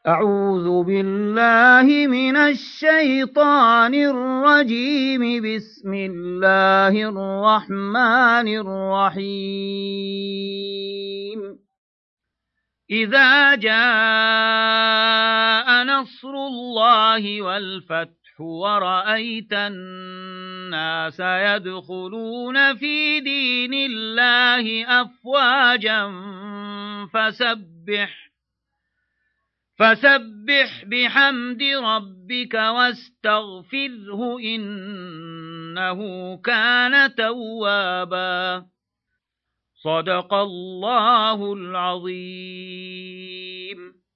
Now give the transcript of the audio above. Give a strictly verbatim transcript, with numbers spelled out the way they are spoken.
أعوذ بالله من الشيطان الرجيم. بسم الله الرحمن الرحيم. إذا جاء نصر الله والفتح ورأيت الناس يدخلون في دين الله أفواجا فسبح فسبح بحمد ربك واستغفره إنه كان توابا. صدق الله العظيم.